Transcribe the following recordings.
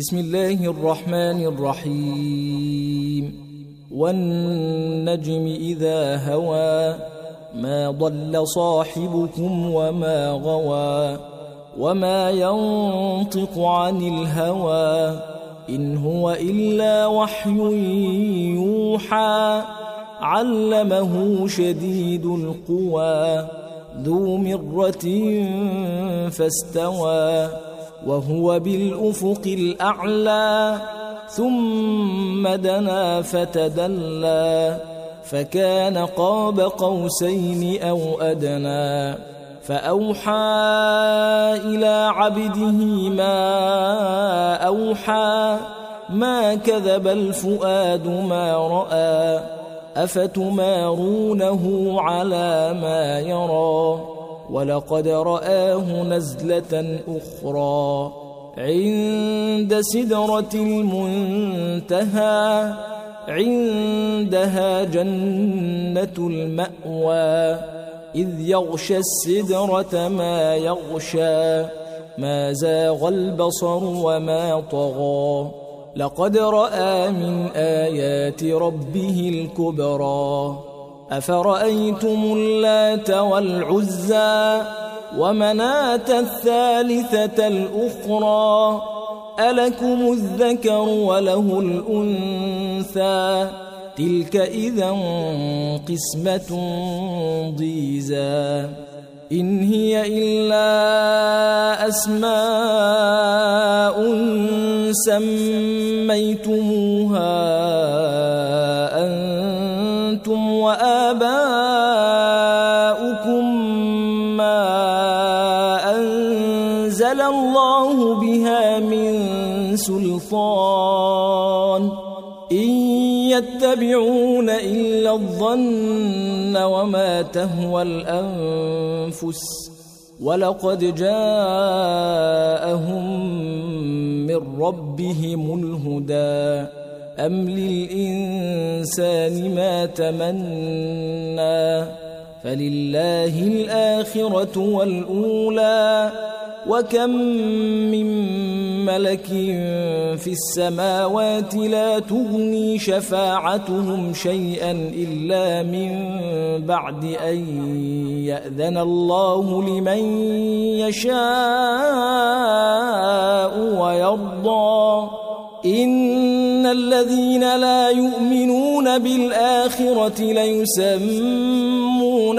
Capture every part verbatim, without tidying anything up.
بسم الله الرحمن الرحيم والنجم إذا هوى ما ضل صاحبكم وما غوى وما ينطق عن الهوى إن هو إلا وحي يوحى علمه شديد القوى ذو مرة فاستوى وهو بالأفق الأعلى ثم دنا فتدلى فكان قاب قوسين أو أدنى فأوحى إلى عبده ما أوحى ما كذب الفؤاد ما رأى أفتمارونه على ما يرى ولقد رآه نزلة أخرى عند سدرة المنتهى عندها جنة المأوى إذ يغشى السدرة ما يغشى ما زاغ البصر وما طغى لقد رأى من آيات ربه الكبرى أفرأيتم اللات والعزى ومناة الثالثة الأخرى ألكم الذكر وله الأنثى تلك إذا قسمة ضيزى إن هي إلا أسماء سميتموها أنتم وآباؤكم ما أنزل الله بها من سلطان إن يتبعون إلا الظن وما تهوى الأنفس ولقد جاءهم من ربهم الهدى أم للإنسان ما تمنى فلله الآخرة والأولى وكم من ملك في السماوات لا تغني شفاعتهم شيئا إلا من بعد أن يأذن الله لمن يشاء ويرضى إن الذين لا يؤمنون بالآخرة ليسمون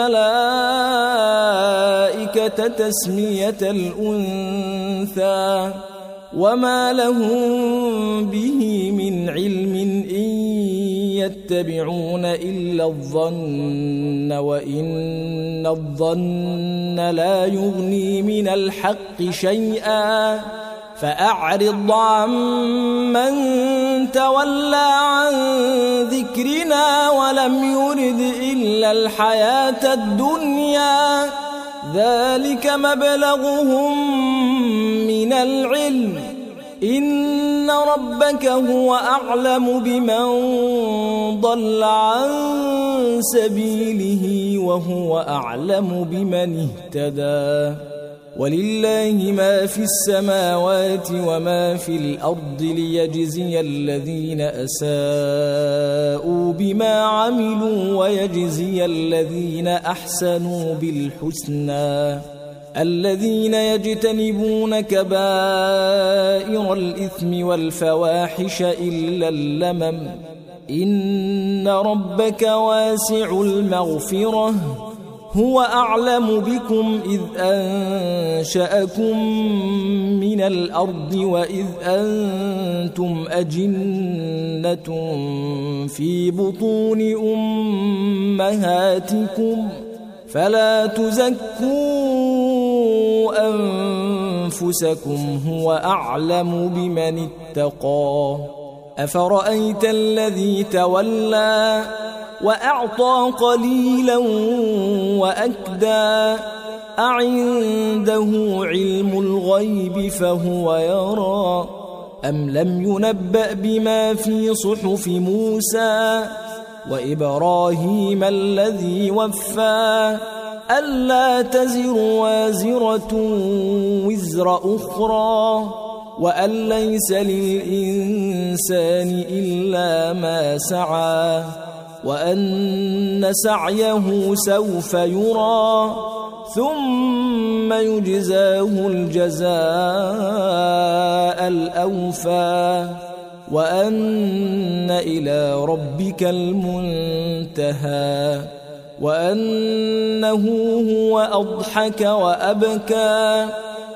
الملائكة تسمية الأنثى وما لهم به من علم إن يتبعون إلا الظن وإن الظن لا يغني من الحق شيئا فأعرض عمن تولى عن ذكرنا ولم يرد إلا الحياة الدنيا ذلك مبلغهم من العلم إن ربك هو أعلم بمن ضل عن سبيله وهو أعلم بمن اهتدى ولله ما في السماوات وما في الأرض ليجزي الذين أساءوا بما عملوا ويجزي الذين أحسنوا بالحسنى الذين يجتنبون كبائر الإثم والفواحش إلا اللمم إن ربك واسع المغفرة هو أعلم بكم إذ أنشأكم من الأرض وإذ أنتم أجنة في بطون أمهاتكم فلا تزكوا أنفسكم هو أعلم بمن اتقى أفرأيت الذي تولى وأعطى قليلا وأكدى أعنده علم الغيب فهو يرى أم لم ينبأ بما في صحف موسى وإبراهيم الذي وفى ألا تزر وازرة وزر أخرى وأن ليس للإنسان إلا ما سعى وأن سعيه سوف يرى ثم يجزاه الجزاء الأوفى وأن إلى ربك المنتهى وأنه هو أضحك وأبكى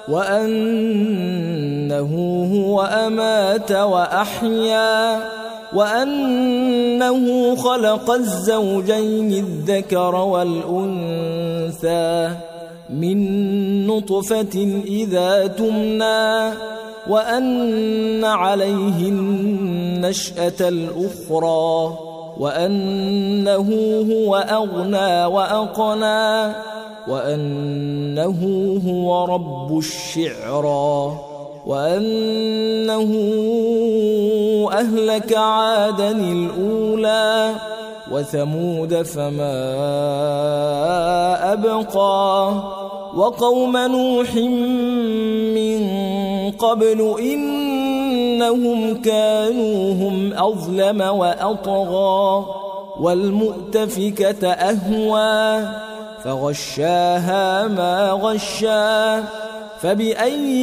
وأنه هو أمات وأحيا وأنه خلق الزوجين الذكر والأنثى من نطفة إذا تمنى وأن عليه النشأة الأخرى وأنه هو أغنى وأقنى وأنه هو رب الشعرى وأنه أهلك عادا الأولى وثمود فما أبقى وقوم نوح من قبل إنهم كانوا هم أظلم وأطغى والمؤتفكة أهوى فغشاها ما غشا فبأي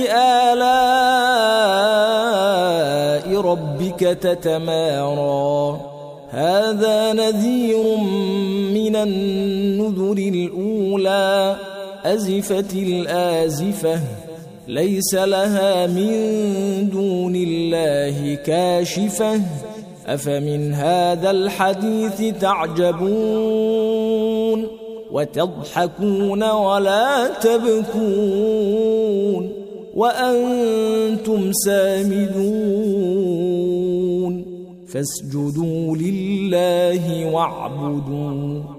آلاء ربك تتمارى هذا نذير من النذر الأولى أزفت الآزفة ليس لها من دون الله كاشفة أفمن هذا الحديث تعجبون وتضحكون ولا تبكون وأنتم سامدون فاسجدوا لله واعبدوا